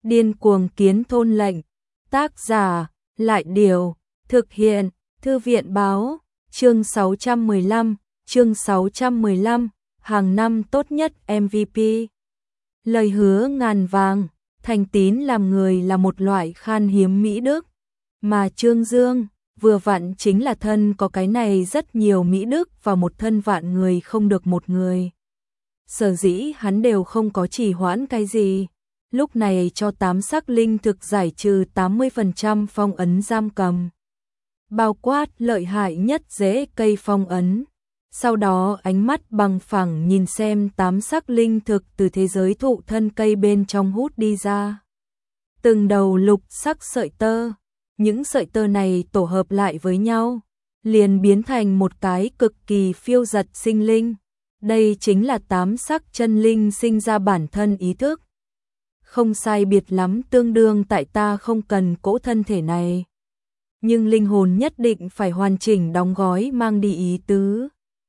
Điên cuồng kiến thôn lệnh. Tác giả, Lại Điều. Thực hiện, Thư viện Báo. Chương 615, hàng năm tốt nhất MVP. Lời hứa ngàn vàng, thành tín làm người là một loại khan hiếm mỹ đức. Mà Trương Dương, vừa vặn chính là thân có cái này rất nhiều mỹ đức và một thân vạn người không được một người. Sở dĩ hắn đều không có trì hoãn cái gì. Lúc này cho 8 sắc linh thực giải trừ 80% phong ấn giam cầm. Bao quát lợi hại nhất rễ cây phong ấn. Sau đó ánh mắt bằng phẳng nhìn xem 8 sắc linh thực từ thế giới thụ thân cây bên trong hút đi ra. Từng đầu lục sắc sợi tơ. Những sợi tơ này tổ hợp lại với nhau, liền biến thành một cái cực kỳ phiêu dật sinh linh. Đây chính là 8 sắc chân linh sinh ra bản thân ý thức. Không sai biệt lắm tương đương tại ta không cần cỗ thân thể này. Nhưng linh hồn nhất định phải hoàn chỉnh đóng gói mang đi ý tứ.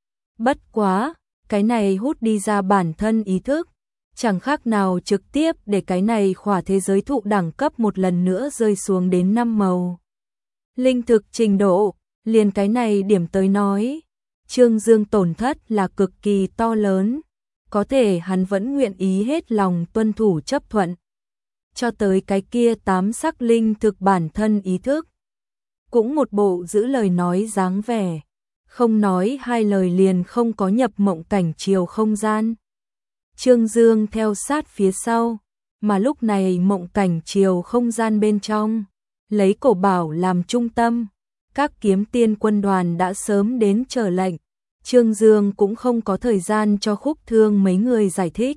Bất quá, cái này hút đi ra bản thân ý thức, chẳng khác nào trực tiếp để cái này khỏa thế giới thụ đẳng cấp một lần nữa rơi xuống đến 5 màu. Linh thực trình độ, liền cái này điểm tới nói, Trương Dương tổn thất là cực kỳ to lớn, có thể hắn vẫn nguyện ý hết lòng tuân thủ chấp thuận. Cho tới cái kia 8 sắc linh thực bản thân ý thức, cũng một bộ giữ lời nói dáng vẻ, không nói hai lời liền không có nhập mộng cảnh chiều không gian. Trương Dương theo sát phía sau, mà lúc này mộng cảnh chiều không gian bên trong, lấy cổ bảo làm trung tâm, các kiếm tiên quân đoàn đã sớm đến chờ lệnh, Trương Dương cũng không có thời gian cho Khúc Thương mấy người giải thích.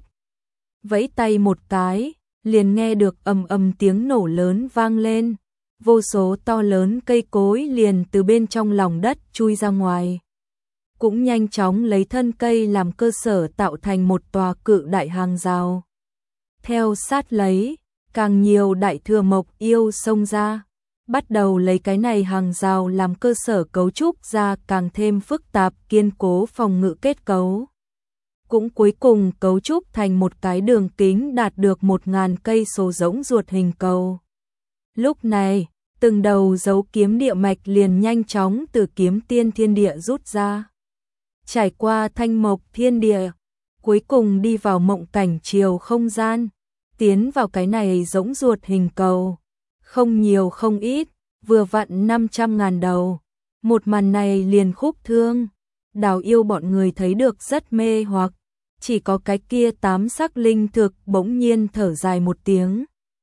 Vẫy tay một cái, liền nghe được ầm ầm tiếng nổ lớn vang lên, vô số to lớn cây cối liền từ bên trong lòng đất chui ra ngoài. Cũng nhanh chóng lấy thân cây làm cơ sở tạo thành một tòa cự đại hàng rào. Theo sát lấy, càng nhiều đại thừa mộc yêu xông ra, bắt đầu lấy cái này hàng rào làm cơ sở cấu trúc ra càng thêm phức tạp kiên cố phòng ngự kết cấu. Cũng cuối cùng cấu trúc thành một cái đường kính đạt được 1000 cây số rỗng ruột hình cầu. Lúc này, từng đầu dấu kiếm địa mạch liền nhanh chóng từ kiếm tiên thiên địa rút ra. Trải qua thanh mộc thiên địa, cuối cùng đi vào mộng cảnh chiều không gian, tiến vào cái này rỗng ruột hình cầu. Không nhiều không ít, vừa vặn 500.000 đầu. Một màn này liền Khúc Thương, Đào Yêu bọn người thấy được rất mê hoặc, chỉ có cái kia 8 sắc linh thực bỗng nhiên thở dài một tiếng.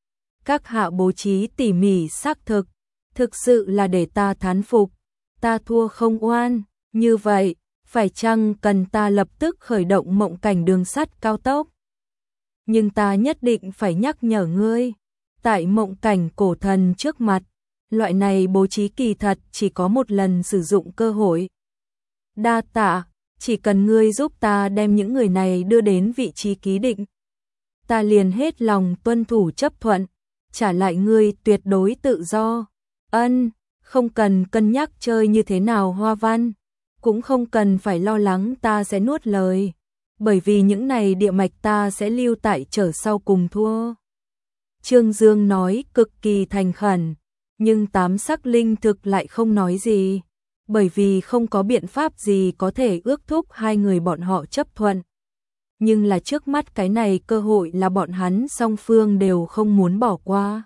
Các hạ bố trí tỉ mỉ xác thực sự là để ta thán phục, ta thua không oan, như vậy, phải chăng cần ta lập tức khởi động mộng cảnh đường sắt cao tốc? Nhưng ta nhất định phải nhắc nhở ngươi, tại mộng cảnh cổ thần trước mặt, loại này bố trí kỳ thật chỉ có một lần sử dụng cơ hội. Đa tạ, chỉ cần ngươi giúp ta đem những người này đưa đến vị trí ký định, ta liền hết lòng tuân thủ chấp thuận, trả lại ngươi tuyệt đối tự do. Ân, không cần cân nhắc chơi như thế nào hoa văn, cũng không cần phải lo lắng ta sẽ nuốt lời, bởi vì những này địa mạch ta sẽ lưu tại trở sau cùng thua. Trương Dương nói cực kỳ thành khẩn, nhưng 8 sắc linh thực lại không nói gì, bởi vì không có biện pháp gì có thể ước thúc hai người bọn họ chấp thuận. Nhưng là trước mắt cái này cơ hội là bọn hắn song phương đều không muốn bỏ qua.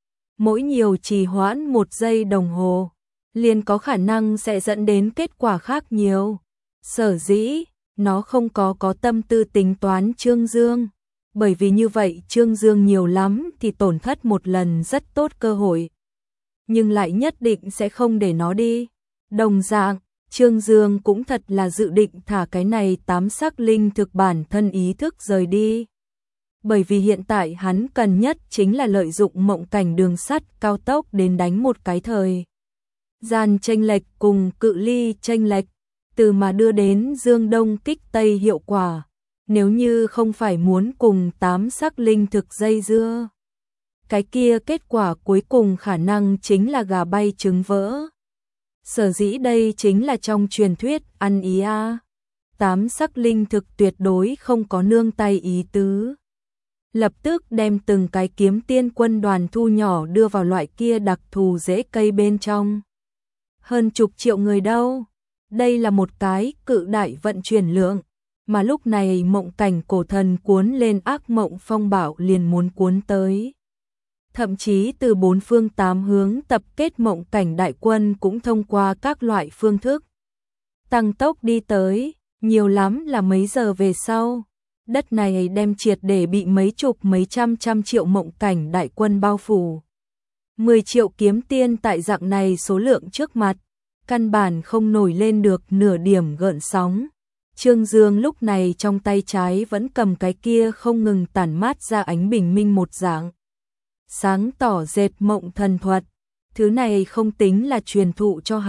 Mỗi nhiều trì hoãn 1 giây đồng hồ, liền có khả năng sẽ dẫn đến kết quả khác nhiều. Sở dĩ, nó không có tâm tư tính toán Trương Dương, bởi vì như vậy Trương Dương nhiều lắm thì tổn thất một lần rất tốt cơ hội, nhưng lại nhất định sẽ không để nó đi. Đồng dạng, Trương Dương cũng thật là dự định thả cái này 8 sắc linh thực bản thân ý thức rời đi. Bởi vì hiện tại hắn cần nhất chính là lợi dụng mộng cảnh đường sắt cao tốc đến đánh một cái thời gian chênh lệch cùng cự ly chênh lệch, từ mà đưa đến dương đông kích tây hiệu quả. Nếu như không phải muốn cùng 8 sắc linh thực dây dưa, cái kia kết quả cuối cùng khả năng chính là gà bay trứng vỡ. Sở dĩ đây chính là trong truyền thuyết ăn ý a. 8 sắc linh thực tuyệt đối không có nương tay ý tứ. lập tức đem từng cái kiếm tiên quân đoàn thu nhỏ đưa vào loại kia đặc thù rễ cây bên trong. Hơn chục triệu người đâu, đây là một cái cự đại vận chuyển lượng, mà lúc này mộng cảnh cổ thần cuốn lên ác mộng phong bạo liền muốn cuốn tới. Thậm chí từ bốn phương tám hướng tập kết mộng cảnh đại quân cũng thông qua các loại phương thức tăng tốc đi tới, nhiều lắm là mấy giờ về sau. Đất này đem triệt để bị mấy chục mấy trăm triệu mộng cảnh đại quân bao phủ. 10 triệu kiếm tiên tại dạng này số lượng trước mặt, căn bản không nổi lên được nửa điểm gợn sóng. Trương Dương lúc này trong tay trái vẫn cầm cái kia không ngừng tản mát ra ánh bình minh một dạng sáng tỏ dệt mộng thần thuật. Thứ này không tính là truyền thụ cho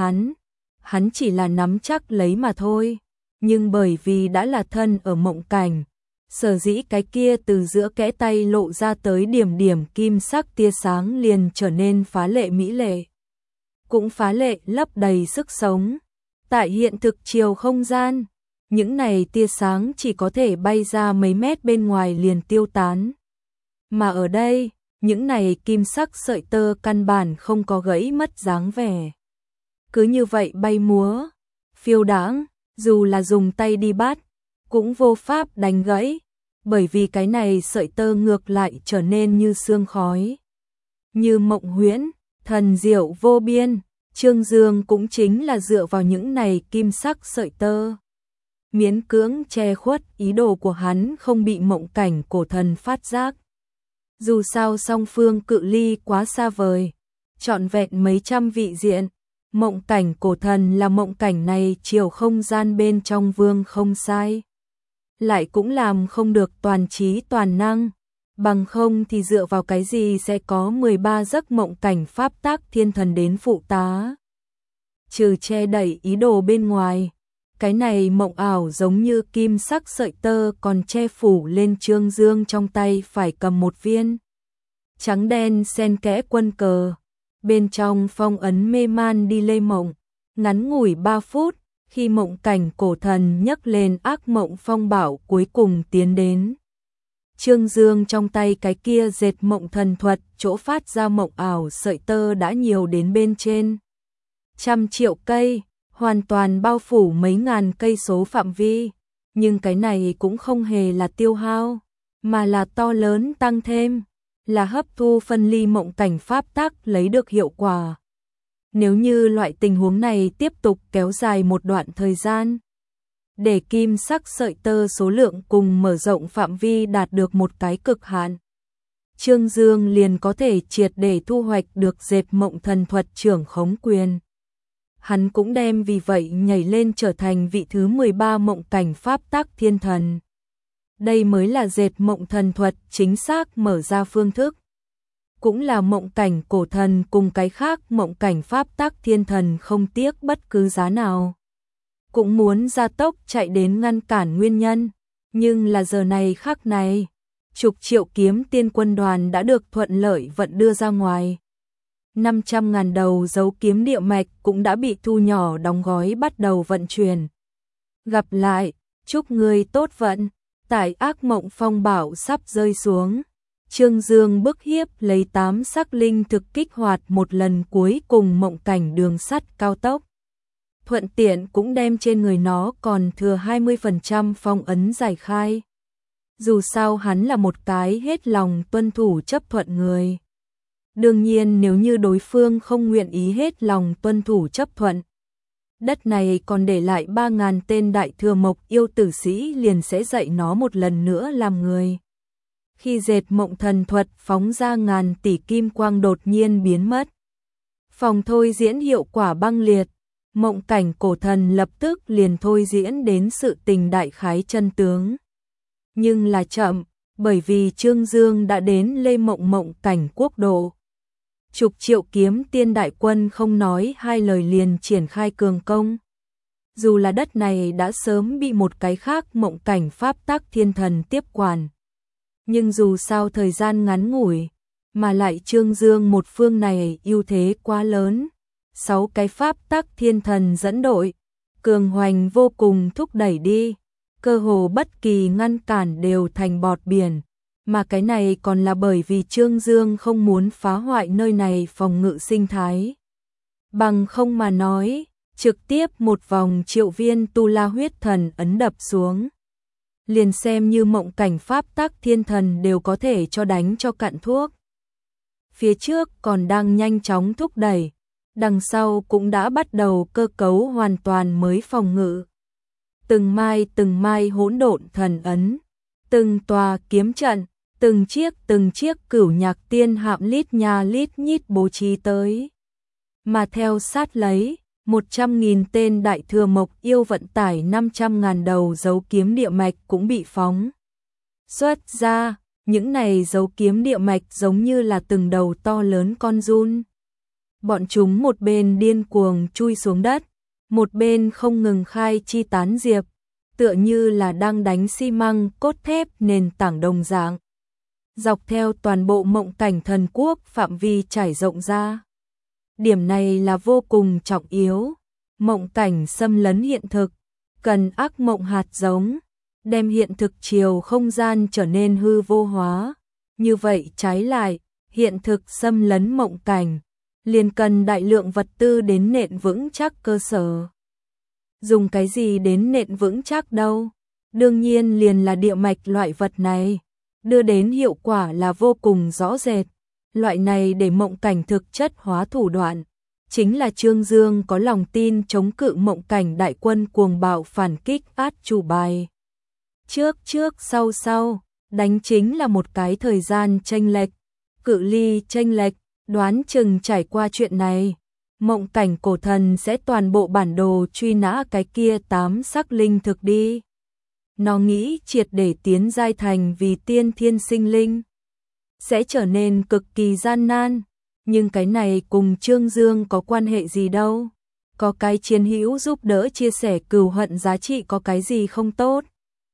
hắn chỉ là nắm chắc lấy mà thôi. Nhưng bởi vì đã là thân ở mộng cảnh, sở dĩ cái kia từ giữa kẽ tay lộ ra tới điểm điểm kim sắc tia sáng liền trở nên phá lệ mỹ lệ. Cũng phá lệ lấp đầy sức sống. Tại hiện thực chiều không gian, những này tia sáng chỉ có thể bay ra mấy mét bên ngoài liền tiêu tán. Mà ở đây, những này kim sắc sợi tơ căn bản không có gãy mất dáng vẻ. Cứ như vậy bay múa, phiêu đãng, dù là dùng tay đi bắt, cũng vô pháp đánh gãy, bởi vì cái này sợi tơ ngược lại trở nên như sương khói. Như mộng huyễn, thần diệu vô biên, Trương Dương cũng chính là dựa vào những này kim sắc sợi tơ. Miễn cưỡng che khuất ý đồ của hắn không bị mộng cảnh cổ thần phát giác. Dù sao song phương cự ly quá xa vời, trọn vẹn mấy trăm vị diện, mộng cảnh cổ thần là mộng cảnh này chiều không gian bên trong vương không sai. Lại cũng làm không được toàn trí toàn năng, bằng không thì dựa vào cái gì sẽ có 13 giấc mộng cảnh pháp tác thiên thần đến phụ tá. Trừ che đậy ý đồ bên ngoài, cái này mộng ảo giống như kim sắc sợi tơ còn che phủ lên Trương Dương trong tay phải cầm một viên trắng đen xen kẽ quân cờ, bên trong phong ấn mê man đi lê mộng, ngắn ngủi 3 phút, khi mộng cảnh cổ thần nhấc lên ác mộng phong bạo cuối cùng tiến đến. Trương Dương trong tay cái kia dệt mộng thần thuật, chỗ phát ra mộng ảo sợi tơ đã nhiều đến bên trên 100 triệu cây, hoàn toàn bao phủ mấy ngàn cây số phạm vi, nhưng cái này cũng không hề là tiêu hao, mà là to lớn tăng thêm, là hấp thu phân ly mộng cảnh pháp tắc lấy được hiệu quả. Nếu như loại tình huống này tiếp tục kéo dài một đoạn thời gian, để kim sắc sợi tơ số lượng cùng mở rộng phạm vi đạt được một cái cực hạn, Trương Dương liền có thể triệt để thu hoạch được dệt mộng thần thuật trưởng khống quyền. Hắn cũng đem vì vậy nhảy lên trở thành vị thứ 13 mộng cảnh pháp tắc thiên thần. Đây mới là dệt mộng thần thuật chính xác mở ra phương thức. Cũng là mộng cảnh cổ thần cùng cái khác mộng cảnh pháp tắc thiên thần không tiếc bất cứ giá nào. Cũng muốn gia tốc chạy đến ngăn cản nguyên nhân, nhưng là giờ này khắc này, chục triệu kiếm tiên quân đoàn đã được thuận lợi vận đưa ra ngoài. 500.000 đầu dấu kiếm địa mạch cũng đã bị thu nhỏ đóng gói bắt đầu vận chuyển. Gặp lại, chúc người tốt vận, tại ác mộng phong bạo sắp rơi xuống. Trương Dương bức hiếp lấy 8 sắc linh thực kích hoạt một lần cuối cùng mộng cảnh đường sắt cao tốc. Thuận tiện cũng đem trên người nó còn thừa 20% phong ấn giải khai. Dù sao hắn là một cái hết lòng tuân thủ chấp thuận người. Đương nhiên nếu như đối phương không nguyện ý hết lòng tuân thủ chấp thuận, đất này còn để lại 3.000 tên đại thừa mộc yêu tử sĩ liền sẽ dạy nó một lần nữa làm người. Khi dệt mộng thần thuật phóng ra ngàn tỷ kim quang đột nhiên biến mất, phòng thôi diễn hiệu quả băng liệt, mộng cảnh cổ thần lập tức liền thôi diễn đến sự tình đại khái chân tướng. Nhưng là chậm, bởi vì Trương Dương đã đến lê mộng cảnh quốc độ. Chục triệu kiếm tiên đại quân không nói hai lời liền triển khai cường công. Dù là đất này đã sớm bị một cái khác mộng cảnh pháp tắc thiên thần tiếp quản, nhưng dù sao thời gian ngắn ngủi, mà lại Trương Dương một phương này ưu thế quá lớn. 6 cái pháp tắc thiên thần dẫn đội, cường hoành vô cùng thúc đẩy đi, cơ hồ bất kỳ ngăn cản đều thành bọt biển, mà cái này còn là bởi vì Trương Dương không muốn phá hoại nơi này phòng ngự sinh thái. Bằng không mà nói, trực tiếp một vòng triệu viên tu la huyết thần ấn đập xuống. Liền xem như mộng cảnh pháp tắc thiên thần đều có thể cho đánh cho cạn thuốc. Phía trước còn đang nhanh chóng thúc đẩy, đằng sau cũng đã bắt đầu cơ cấu hoàn toàn mới phòng ngự. Từng mai hỗn độn thần ấn, từng tòa kiếm trận, từng chiếc cửu nhạc tiên hạm lít nha lít nhít bố trí tới. Mà theo sát lấy, 100.000 tên đại thừa mộc yêu vận tải 500.000 đầu dấu kiếm địa mạch cũng bị phóng xuất ra. Những này dấu kiếm địa mạch giống như là từng đầu to lớn con giun. Bọn chúng một bên điên cuồng chui xuống đất, một bên không ngừng khai chi tán diệp, tựa như là đang đánh xi măng cốt thép nền tảng đồng dạng. Dọc theo toàn bộ mộng cảnh thần quốc phạm vi trải rộng ra. Điểm này là vô cùng trọng yếu. Mộng cảnh xâm lấn hiện thực, cần ác mộng hạt giống, đem hiện thực chiều không gian trở nên hư vô hóa. Như vậy trái lại, hiện thực xâm lấn mộng cảnh, liền cần đại lượng vật tư đến nện vững chắc cơ sở. Dùng cái gì đến nện vững chắc đâu? Đương nhiên liền là địa mạch loại vật này, đưa đến hiệu quả là vô cùng rõ rệt. Loại này để mộng cảnh thực chất hóa thủ đoạn, chính là Trương Dương có lòng tin chống cự mộng cảnh đại quân cuồng bạo phản kích át chủ bài. Trước sau, đánh chính là một cái thời gian chênh lệch, cự ly chênh lệch, đoán chừng trải qua chuyện này, mộng cảnh cổ thần sẽ toàn bộ bản đồ truy nã cái kia 8 sắc linh thực đi. Nó nghĩ triệt để tiến giai thành vì tiên thiên sinh linh, sẽ trở nên cực kỳ gian nan, nhưng cái này cùng Trương Dương có quan hệ gì đâu? Có cái chiến hữu giúp đỡ chia sẻ cừu hận giá trị có cái gì không tốt?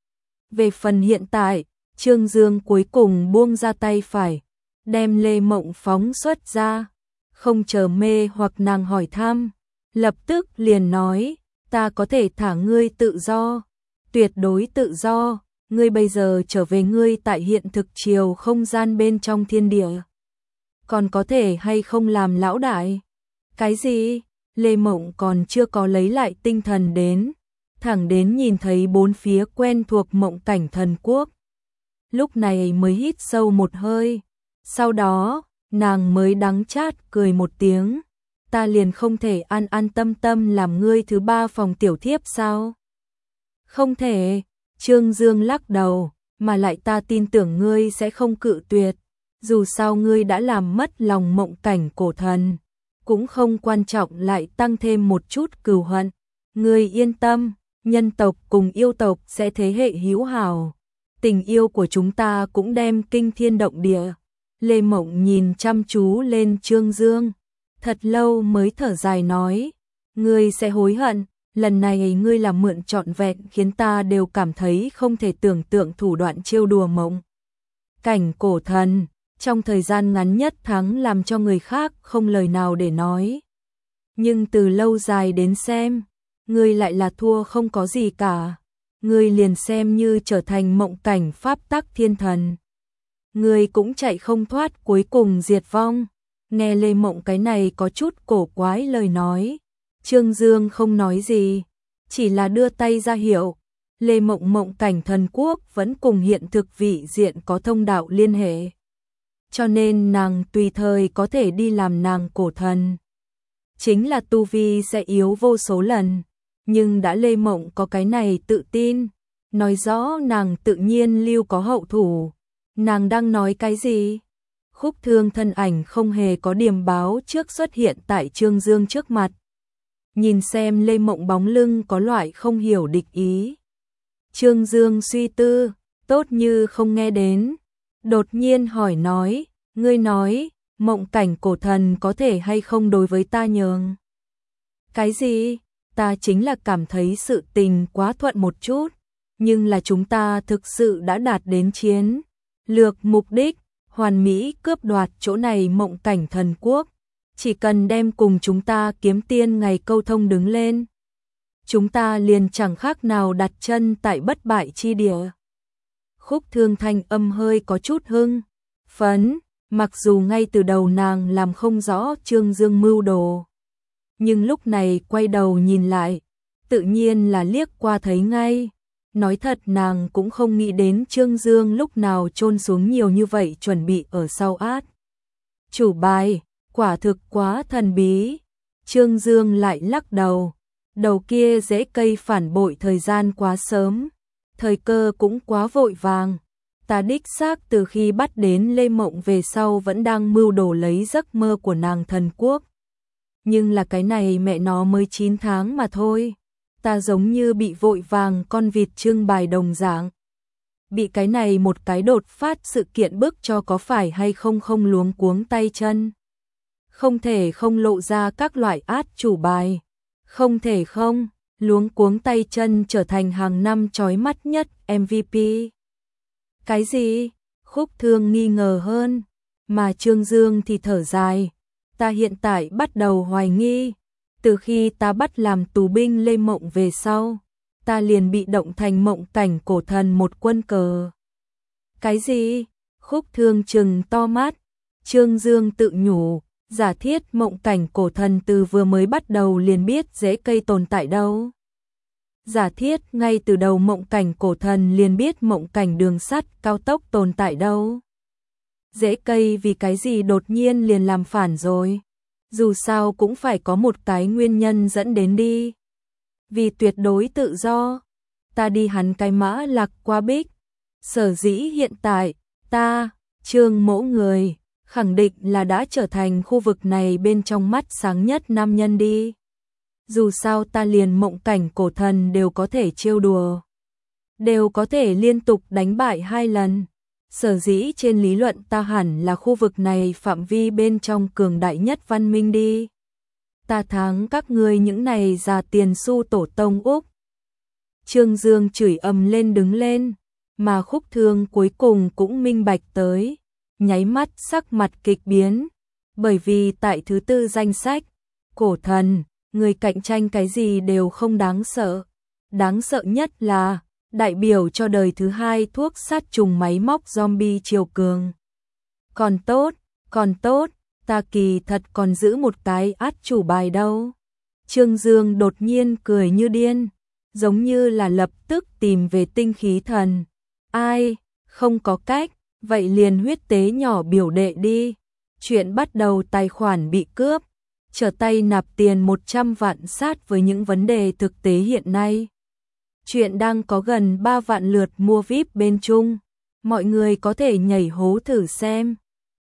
Về phần hiện tại, Trương Dương cuối cùng buông ra tay phải, đem Lê Mộng phóng xuất ra, không chờ mê hoặc nàng hỏi thăm, lập tức liền nói, ta có thể thả ngươi tự do, tuyệt đối tự do, ngươi bây giờ trở về ngươi tại hiện thực chiều không gian bên trong thiên địa. Còn có thể hay không làm lão đại? Cái gì? Lê Mộng còn chưa có lấy lại tinh thần đến, thẳng đến nhìn thấy bốn phía quen thuộc mộng cảnh thần quốc. Lúc này mới hít sâu một hơi, sau đó, nàng mới đắng chát cười một tiếng, ta liền không thể an an tâm tâm làm ngươi thứ ba phòng tiểu thiếp sao? Không thể, Trương Dương lắc đầu, mà lại ta tin tưởng ngươi sẽ không cự tuyệt, dù sao ngươi đã làm mất lòng mộng cảnh cổ thần, cũng không quan trọng lại tăng thêm một chút cừu hận, ngươi yên tâm, nhân tộc cùng yêu tộc sẽ thế hệ hữu hảo, tình yêu của chúng ta cũng đem kinh thiên động địa. Lê Mộng nhìn chăm chú lên Trương Dương, thật lâu mới thở dài nói, ngươi sẽ hối hận, lần này ngươi làm mượn trọn vẹn khiến ta đều cảm thấy không thể tưởng tượng thủ đoạn trêu đùa mộng cảnh cổ thần, trong thời gian ngắn nhất thắng làm cho người khác không lời nào để nói. Nhưng từ lâu dài đến xem, ngươi lại là thua không có gì cả, ngươi liền xem như trở thành mộng cảnh pháp tắc thiên thần. Ngươi cũng chạy không thoát cuối cùng diệt vong. Nghe Lê Mộng cái này có chút cổ quái lời nói, Trương Dương không nói gì, chỉ là đưa tay ra hiệu. Lê Mộng mộng cảnh thần quốc vẫn cùng hiện thực vị diện có thông đạo liên hệ, cho nên nàng tùy thời có thể đi làm nàng cổ thần. Chính là tu vi sẽ yếu vô số lần, nhưng đã Lê Mộng có cái này tự tin, nói rõ nàng tự nhiên lưu có hậu thủ. Nàng đang nói cái gì? Khúc Thương thân ảnh không hề có điểm báo trước xuất hiện tại Trương Dương trước mặt. Nhìn xem Lê Mộng bóng lưng có loại không hiểu địch ý. Trương Dương suy tư, tốt như không nghe đến. Đột nhiên hỏi nói, ngươi nói, mộng cảnh cổ thần có thể hay không đối với ta nhường? Cái gì? Ta chính là cảm thấy sự tình quá thuận một chút, nhưng là chúng ta thực sự đã đạt đến chiến lược mục đích, hoàn mỹ cướp đoạt chỗ này mộng cảnh thần quốc, chỉ cần đem cùng chúng ta kiếm tiên ngày câu thông đứng lên, chúng ta liền chẳng khác nào đặt chân tại bất bại chi địa. Khúc Thương thanh âm hơi có chút hưng phấn, mặc dù ngay từ đầu nàng làm không rõ Trương Dương mưu đồ, nhưng lúc này quay đầu nhìn lại, tự nhiên là liếc qua thấy ngay. Nói thật nàng cũng không nghĩ đến Trương Dương lúc nào chôn xuống nhiều như vậy chuẩn bị ở sau át chủ bài, quả thực quá thần bí. Trương Dương lại lắc đầu, đầu kia rễ cây phản bội thời gian quá sớm, thời cơ cũng quá vội vàng. Ta đích xác từ khi bắt đến Lê Mộng về sau vẫn đang mưu đồ lấy giấc mơ của nàng thần quốc. Nhưng là cái này mẹ nó mới 9 tháng mà thôi. Ta giống như bị vội vàng con vịt trưng bày đồng dạng. Bị cái này một cái đột phát sự kiện bức cho có phải hay không không luống cuống tay chân. Không thể không lộ ra các loại át chủ bài. Không thể không, luống cuống tay chân trở thành hàng năm chói mắt nhất MVP. Cái gì? Khúc Thương nghi ngờ hơn, mà Trương Dương thì thở dài. Ta hiện tại bắt đầu hoài nghi, từ khi ta bắt làm tù binh Lê Mộng về sau, ta liền bị động thành mộng cảnh cổ thần một quân cờ. Cái gì? Khúc Thương trừng to mắt, Trương Dương tự nhủ, giả thiết mộng cảnh cổ thần từ vừa mới bắt đầu liền biết rễ cây tồn tại đâu. Giả thiết ngay từ đầu mộng cảnh cổ thần liền biết mộng cảnh đường sắt cao tốc tồn tại đâu. Rễ cây vì cái gì đột nhiên liền làm phản rồi? Dù sao cũng phải có một cái nguyên nhân dẫn đến đi. Vì tuyệt đối tự do, ta đi hắn cái mã lạc qua bích. Sở dĩ hiện tại, ta, Trương Mỗ người, khẳng định là đã trở thành khu vực này bên trong mắt sáng nhất nam nhân đi. Dù sao ta liền mộng cảnh cổ thần đều có thể trêu đùa, đều có thể liên tục đánh bại 2 lần. Sở dĩ trên lý luận ta hẳn là khu vực này phạm vi bên trong cường đại nhất văn minh đi. Ta thắng các ngươi những này già tiền xu tổ tông Úc. Trương Dương chửi ầm lên đứng lên, mà Khúc Thương cuối cùng cũng minh bạch tới, nháy mắt sắc mặt kịch biến, bởi vì tại thứ 4 danh sách, cổ thần, người cạnh tranh cái gì đều không đáng sợ. Đáng sợ nhất là đại biểu cho đời thứ 2 thuốc sát trùng máy móc zombie triều cường. Còn tốt, ta kỳ thật còn giữ một cái át chủ bài đâu. Trương Dương đột nhiên cười như điên, giống như là lập tức tìm về tinh khí thần. Ai, không có cách, vậy liền huyết tế nhỏ biểu đệ đi. Chuyện bắt đầu tài khoản bị cướp, trở tay nạp tiền 100 vạn sát với những vấn đề thực tế hiện nay. Chuyện đang có gần 3 vạn lượt mua VIP bên Trung, mọi người có thể nhảy hố thử xem.